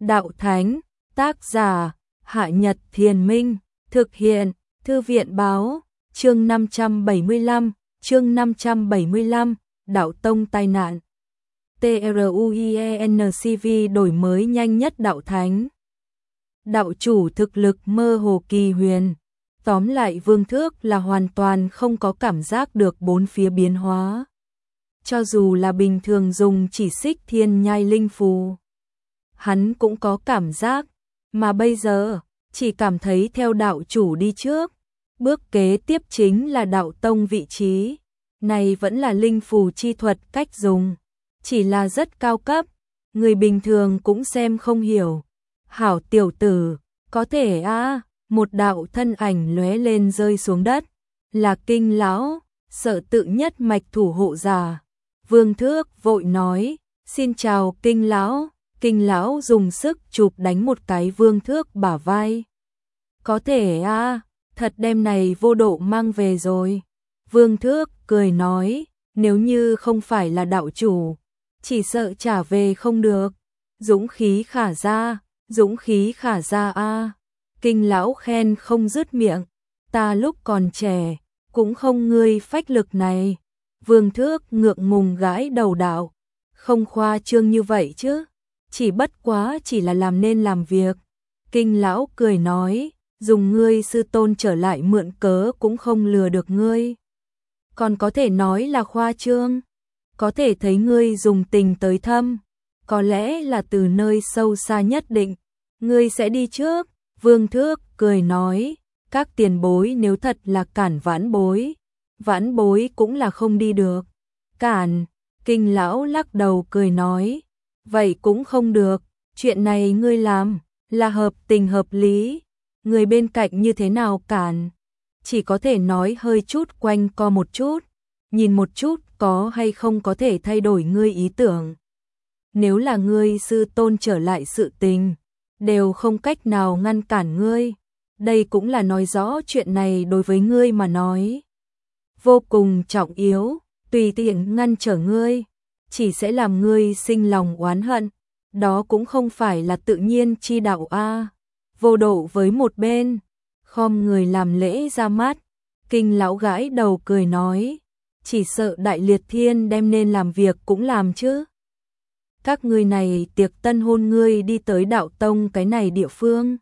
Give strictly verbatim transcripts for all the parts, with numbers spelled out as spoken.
Đạo Thánh, tác giả, Hạ Nhật Thiền Minh, thực hiện, Thư viện Báo, chương năm trăm bảy mươi lăm, chương năm trăm bảy mươi lăm, Đạo Tông tai nạn. TRUIENCV đổi mới nhanh nhất Đạo Thánh. Đạo chủ thực lực mơ hồ kỳ huyền. Tóm lại Vương Thước là hoàn toàn không có cảm giác được bốn phía biến hóa. Cho dù là bình thường dùng chỉ xích thiên nhai linh phù, hắn cũng có cảm giác, mà bây giờ, chỉ cảm thấy theo đạo chủ đi trước. Bước kế tiếp chính là đạo tông vị trí. Này vẫn là linh phù chi thuật cách dùng, chỉ là rất cao cấp, người bình thường cũng xem không hiểu. Hảo tiểu tử, có thể a à, một đạo thân ảnh lóe lên rơi xuống đất, là Kinh lão, Sở Tự nhất mạch thủ hộ giả. Vương Thước vội nói, xin chào Kinh lão. Kinh lão dùng sức chụp đánh một cái Vương Thước bả vai. Có thể a à, thật đem này vô độ mang về rồi. Vương Thước cười nói, nếu như không phải là đạo chủ, chỉ sợ trả về không được. Dũng khí khả ra, dũng khí khả ra a. À. Kinh lão khen không dứt miệng, ta lúc còn trẻ, cũng không ngươi phách lực này. Vương Thước ngượng ngùng gãi đầu đạo, không khoa trương như vậy chứ, chỉ bất quá chỉ là làm nên làm việc. Kinh lão cười nói, dùng ngươi sư tôn trở lại mượn cớ cũng không lừa được ngươi. Còn có thể nói là khoa trương, có thể thấy ngươi dùng tình tới thâm, có lẽ là từ nơi sâu xa nhất định, ngươi sẽ đi trước. Vương Thước cười nói, các tiền bối nếu thật là cản vãn bối, vãn bối cũng là không đi được. Cản, Kinh lão lắc đầu cười nói, vậy cũng không được, chuyện này ngươi làm, là hợp tình hợp lý, người bên cạnh như thế nào cản, chỉ có thể nói hơi chút quanh co một chút, nhìn một chút có hay không có thể thay đổi ngươi ý tưởng. Nếu là ngươi sư tôn trở lại sự tình, đều không cách nào ngăn cản ngươi, đây cũng là nói rõ chuyện này đối với ngươi mà nói vô cùng trọng yếu, tùy tiện ngăn trở ngươi, chỉ sẽ làm ngươi sinh lòng oán hận, đó cũng không phải là tự nhiên chi đạo a. À. Vô độ với một bên, khom người làm lễ ra mắt, Kinh lão gãi đầu cười nói, chỉ sợ Đại Liệt Thiên đem nên làm việc cũng làm chứ. Các ngươi này tiệc tân hôn ngươi đi tới đạo tông cái này địa phương,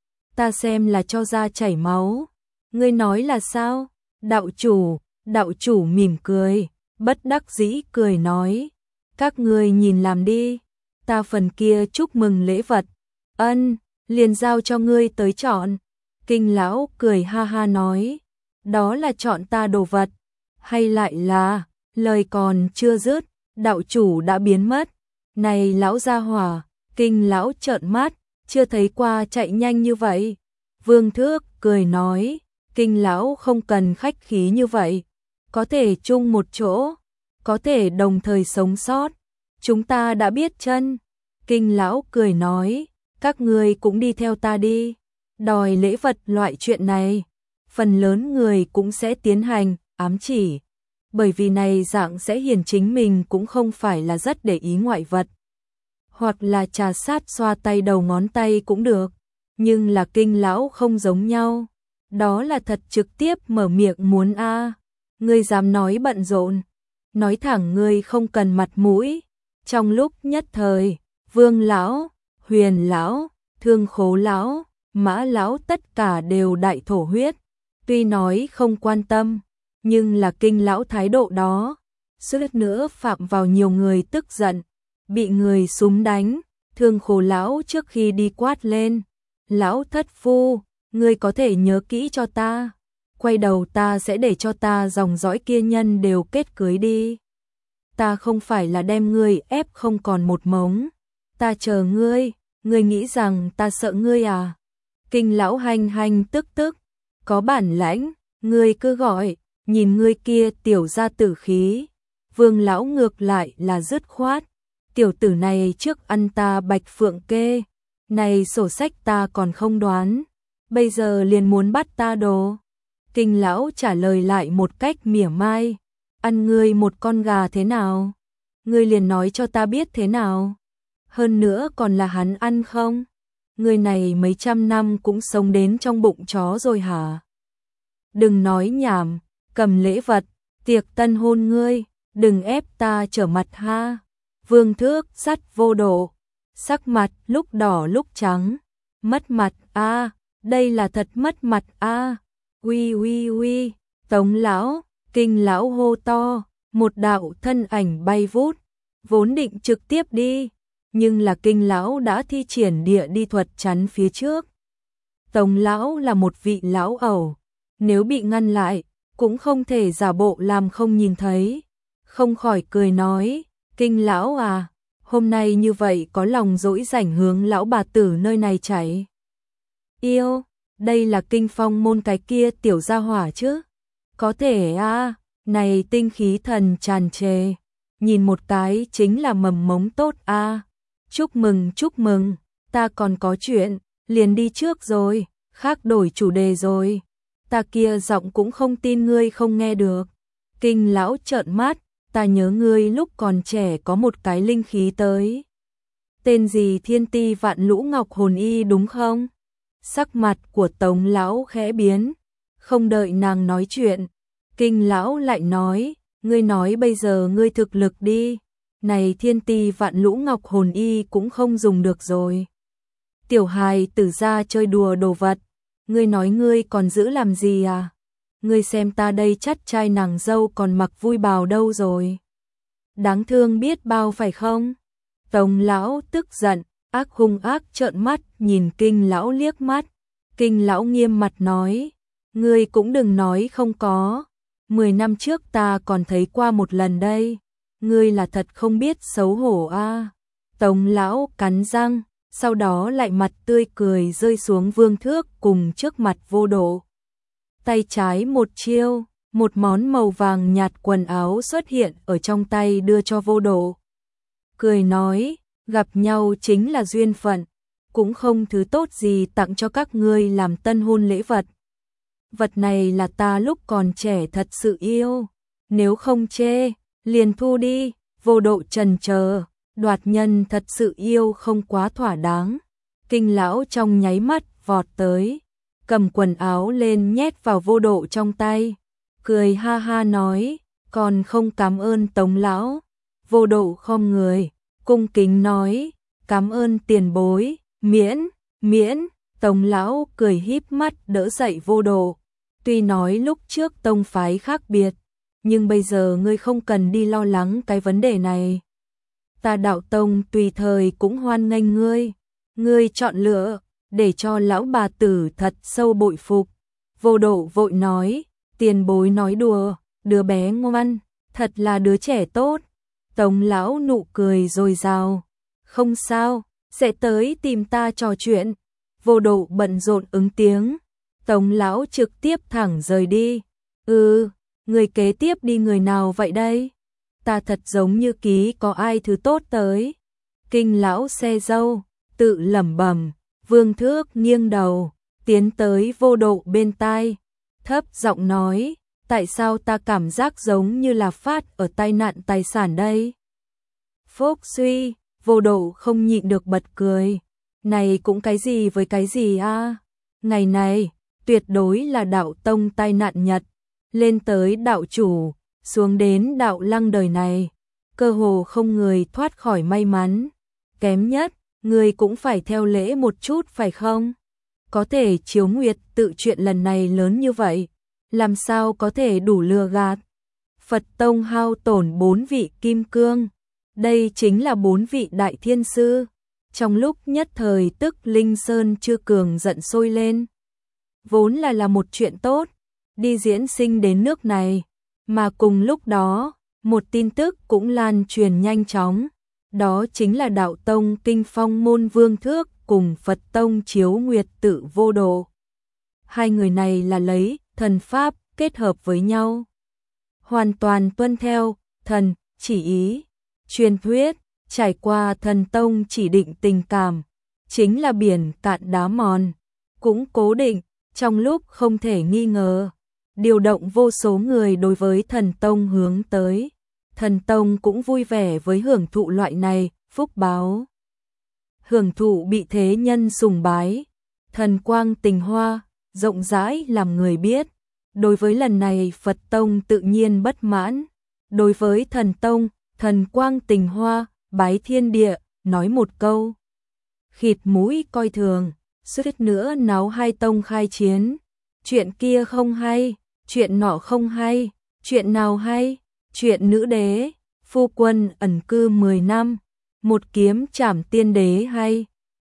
ta xem là cho ra chảy máu. Ngươi nói là sao? Đạo chủ, đạo chủ mỉm cười, bất đắc dĩ cười nói, các ngươi nhìn làm đi, ta phần kia chúc mừng lễ vật, ân, liền giao cho ngươi tới chọn. Kinh lão cười ha ha nói, đó là chọn ta đồ vật, hay lại là, lời còn chưa dứt, đạo chủ đã biến mất. Này lão gia hỏa, Kinh lão trợn mắt, chưa thấy qua chạy nhanh như vậy. Vương Thước cười nói, Kinh lão không cần khách khí như vậy, có thể chung một chỗ, có thể đồng thời sống sót, chúng ta đã biết chân. Kinh lão cười nói, các ngươi cũng đi theo ta đi, đòi lễ vật loại chuyện này, phần lớn người cũng sẽ tiến hành, ám chỉ. Bởi vì này dạng sẽ hiển chính mình cũng không phải là rất để ý ngoại vật. Hoặc là trà sát xoa tay đầu ngón tay cũng được. Nhưng là Kinh lão không giống nhau. Đó là thật trực tiếp mở miệng muốn a à. Ngươi dám nói bận rộn. Nói thẳng ngươi không cần mặt mũi. Trong lúc nhất thời, Vương lão, Huyền lão, Thương Khố lão, Mã lão tất cả đều đại thổ huyết. Tuy nói không quan tâm, nhưng là Kinh lão thái độ đó, suýt nữa phạm vào nhiều người tức giận, bị người súng đánh. Thương Khố lão trước khi đi quát lên, lão thất phu, ngươi có thể nhớ kỹ cho ta, quay đầu ta sẽ để cho ta dòng dõi kia nhân đều kết cưới đi. Ta không phải là đem ngươi ép không còn một mống, ta chờ ngươi, ngươi nghĩ rằng ta sợ ngươi à? Kinh lão hành hành tức tức, có bản lãnh, ngươi cứ gọi, nhìn ngươi kia tiểu ra tử khí. Vương lão ngược lại là dứt khoát, tiểu tử này trước ăn ta bạch phượng kê, này sổ sách ta còn không đoán, bây giờ liền muốn bắt ta đồ. Kinh lão trả lời lại một cách mỉa mai, ăn ngươi một con gà thế nào? Ngươi liền nói cho ta biết thế nào? Hơn nữa còn là hắn ăn không? Người này mấy trăm năm cũng sống đến trong bụng chó rồi hả? Đừng nói nhảm, cầm lễ vật, tiệc tân hôn ngươi, đừng ép ta trở mặt ha. Vương Thước sắt Vô Độ, sắc mặt lúc đỏ lúc trắng, mất mặt a, đây là thật mất mặt a. Uy uy uy, Tống lão, Kinh lão hô to, một đạo thân ảnh bay vút, vốn định trực tiếp đi, nhưng là Kinh lão đã thi triển địa đi thuật chắn phía trước. Tống lão là một vị lão ẩu, nếu bị ngăn lại, cũng không thể giả bộ làm không nhìn thấy, không khỏi cười nói, Kinh lão à, hôm nay như vậy có lòng dỗi rảnh hướng lão bà tử nơi này chảy. Yêu, đây là Kinh Phong môn cái kia tiểu gia hỏa chứ? Có thể a, à, này tinh khí thần tràn trề, nhìn một cái chính là mầm mống tốt a. À. Chúc mừng, chúc mừng, ta còn có chuyện, liền đi trước rồi, khác đổi chủ đề rồi. Ta kia giọng cũng không tin ngươi không nghe được. Kinh lão trợn mắt, ta nhớ ngươi lúc còn trẻ có một cái linh khí tới. Tên gì Thiên Ti Vạn Lũ Ngọc Hồn Y đúng không? Sắc mặt của Tống lão khẽ biến, không đợi nàng nói chuyện, Kinh lão lại nói, ngươi nói bây giờ ngươi thực lực đi, này Thiên Ti Vạn Lũ Ngọc Hồn Y cũng không dùng được rồi. Tiểu hài tử ra chơi đùa đồ vật, ngươi nói ngươi còn giữ làm gì à? Ngươi xem ta đây chắt trai nàng dâu còn mặc vui bào đâu rồi. Đáng thương biết bao phải không? Tống lão tức giận, ác hung ác trợn mắt nhìn Kinh lão liếc mắt. Kinh lão nghiêm mặt nói, ngươi cũng đừng nói không có. Mười năm trước ta còn thấy qua một lần đây. Ngươi là thật không biết xấu hổ a. À. Tống lão cắn răng, sau đó lại mặt tươi cười rơi xuống Vương Thước cùng trước mặt Vô Độ. Tay trái một chiêu, một món màu vàng nhạt quần áo xuất hiện ở trong tay đưa cho Vô Độ. Cười nói, gặp nhau chính là duyên phận, cũng không thứ tốt gì tặng cho các ngươi làm tân hôn lễ vật. Vật này là ta lúc còn trẻ thật sự yêu, nếu không chê, liền thu đi. Vô Độ trần chờ, đoạt nhân thật sự yêu không quá thỏa đáng. Kinh lão trong nháy mắt vọt tới, cầm quần áo lên nhét vào Vô Độ trong tay, cười ha ha nói, còn không cảm ơn Tống lão. Vô Độ khom người, cung kính nói, cảm ơn tiền bối, miễn, miễn. Tống lão cười híp mắt đỡ dậy Vô Độ, tuy nói lúc trước tông phái khác biệt, nhưng bây giờ ngươi không cần đi lo lắng cái vấn đề này. Ta đạo tông tùy thời cũng hoan nghênh ngươi, ngươi chọn lựa, để cho lão bà tử thật sâu bội phục. Vô Độ vội nói, tiền bối nói đùa, đứa bé ngoan, thật là đứa trẻ tốt. Tống lão nụ cười dồi dào, không sao, sẽ tới tìm ta trò chuyện. Vô Độ bận rộn ứng tiếng, Tống lão trực tiếp thẳng rời đi. Ừ, người kế tiếp đi người nào vậy đây? Ta thật giống như ký có ai thứ tốt tới. Kinh lão xe dâu, tự lẩm bẩm. Vương Thước nghiêng đầu, tiến tới Vô Độ bên tai, thấp giọng nói, tại sao ta cảm giác giống như là phát ở tai nạn tài sản đây? Phúc suy, Vô Độ không nhịn được bật cười, này cũng cái gì với cái gì a? À? Ngày này, tuyệt đối là đạo tông tai nạn nhật, lên tới đạo chủ, xuống đến đạo lăng đời này, cơ hồ không người thoát khỏi may mắn. Kém nhất, người cũng phải theo lễ một chút phải không? Có thể chiếu nguyệt tự chuyện lần này lớn như vậy, làm sao có thể đủ lừa gạt? Phật tông hao tổn bốn vị kim cương, đây chính là bốn vị đại thiên sư. Trong lúc nhất thời tức Linh Sơn Chư Cường giận sôi lên. Vốn là là một chuyện tốt, đi diễn sinh đến nước này, mà cùng lúc đó, một tin tức cũng lan truyền nhanh chóng. Đó chính là đạo tông Kinh Phong môn Vương Thước cùng Phật tông Chiếu Nguyệt tự Vô Độ. Hai người này là lấy thần pháp kết hợp với nhau, hoàn toàn tuân theo thần chỉ ý. Truyền thuyết, trải qua thần tông chỉ định tình cảm, chính là biển cạn đá mòn, cũng cố định, trong lúc không thể nghi ngờ, điều động vô số người đối với thần tông hướng tới. Thần tông cũng vui vẻ với hưởng thụ loại này, phúc báo. hưởng thụ bị thế nhân sùng bái, thần quang tình hoa, rộng rãi làm người biết. Đối với lần này Phật Tông tự nhiên bất mãn, đối với thần Tông, thần quang tình hoa, bái thiên địa, nói một câu. Khịt mũi coi thường, suýt nữa náo hai tông khai chiến. Chuyện kia không hay, chuyện nọ không hay, chuyện nào hay, chuyện nữ đế, phu quân ẩn cư mười năm, một kiếm trảm tiên đế hay.